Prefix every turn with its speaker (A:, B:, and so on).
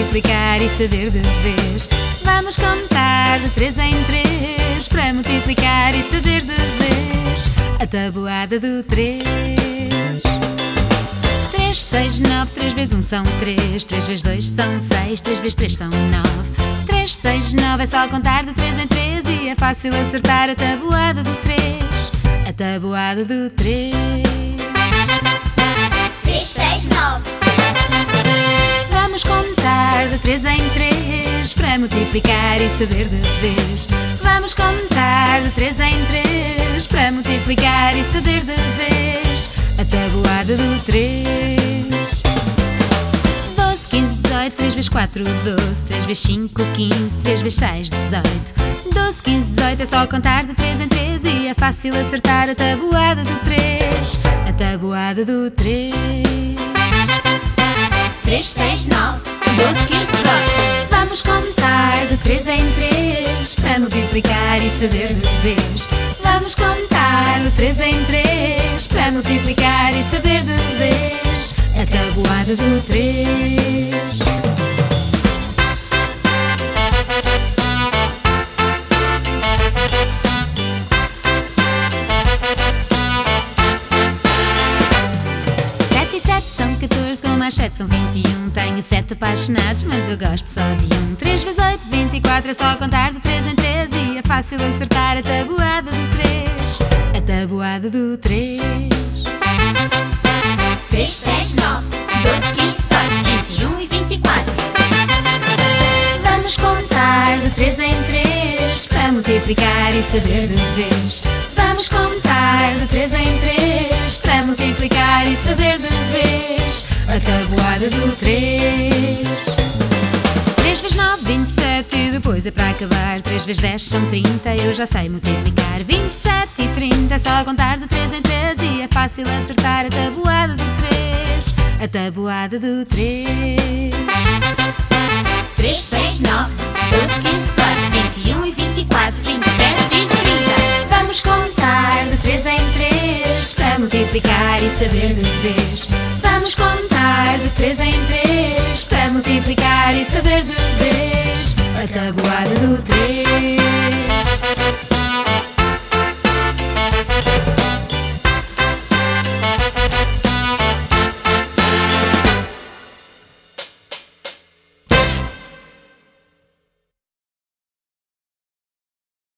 A: multiplicar e saber de vez. Vamos contar de 3 em 3 para multiplicar e saber de vez. A tabuada do 3. 3, 6, 9, 3 vezes 1 são 3, 3 vezes 2 são 6, 3 vezes 3 são 9. 3, 6, 9 é só contar de 3 em 3 e é fácil acertar a tabuada do 3. A tabuada do 3.
B: 3, 6, 9.
A: Vamos contar de 3 em 3 para multiplicar e saber de vez. Vamos contar de 3 em 3 para multiplicar e saber de vez. A tabuada do 3. 12, 15, 18, 3 vezes 4, 12, 3 vezes 5, 15, 3 vezes 6, 18. 12, 15, 18 é só contar de 3 em 3 e é fácil acertar a tabuada do 3. A tabuada do 3.
B: 3, 6, 9.
A: 12, 15, 18. Vamos contar de 3 em 3 para multiplicar e saber de vez. Vamos contar de 3 em 3 para multiplicar e saber de vez. A tabuada do 3. 7 e 7 são 14, com mais 7 são 21. Tenho 7 apaixonados, mas eu gosto só de um. 3 vezes 8, 24, é só contar de 3 em 3 e é fácil acertar a tabuada do 3. A tabuada do 3.
B: 3, 6, 9. 12, 15, 18, 21 e 24.
A: Vamos contar de 3 em 3 para multiplicar e saber de vez. Vamos contar de 3 em 3 para multiplicar e saber de vez. A tabuada do 3. 3 vezes 9, 27 e depois é para acabar. 3 vezes 10 são 30, eu já sei multiplicar. 27 e 30 é só contar de 3 em 3 e é fácil acertar a tabuada do 3. A tabuada do 3.
B: 3, 6, 9. 12, 15, 18, 21 e 24, 27 e 30.
A: Vamos contar de 3 em 3 para multiplicar e saber de vez. Vamos contar de 3 em 3 para multiplicar e saber de vez. A tabuada do 3.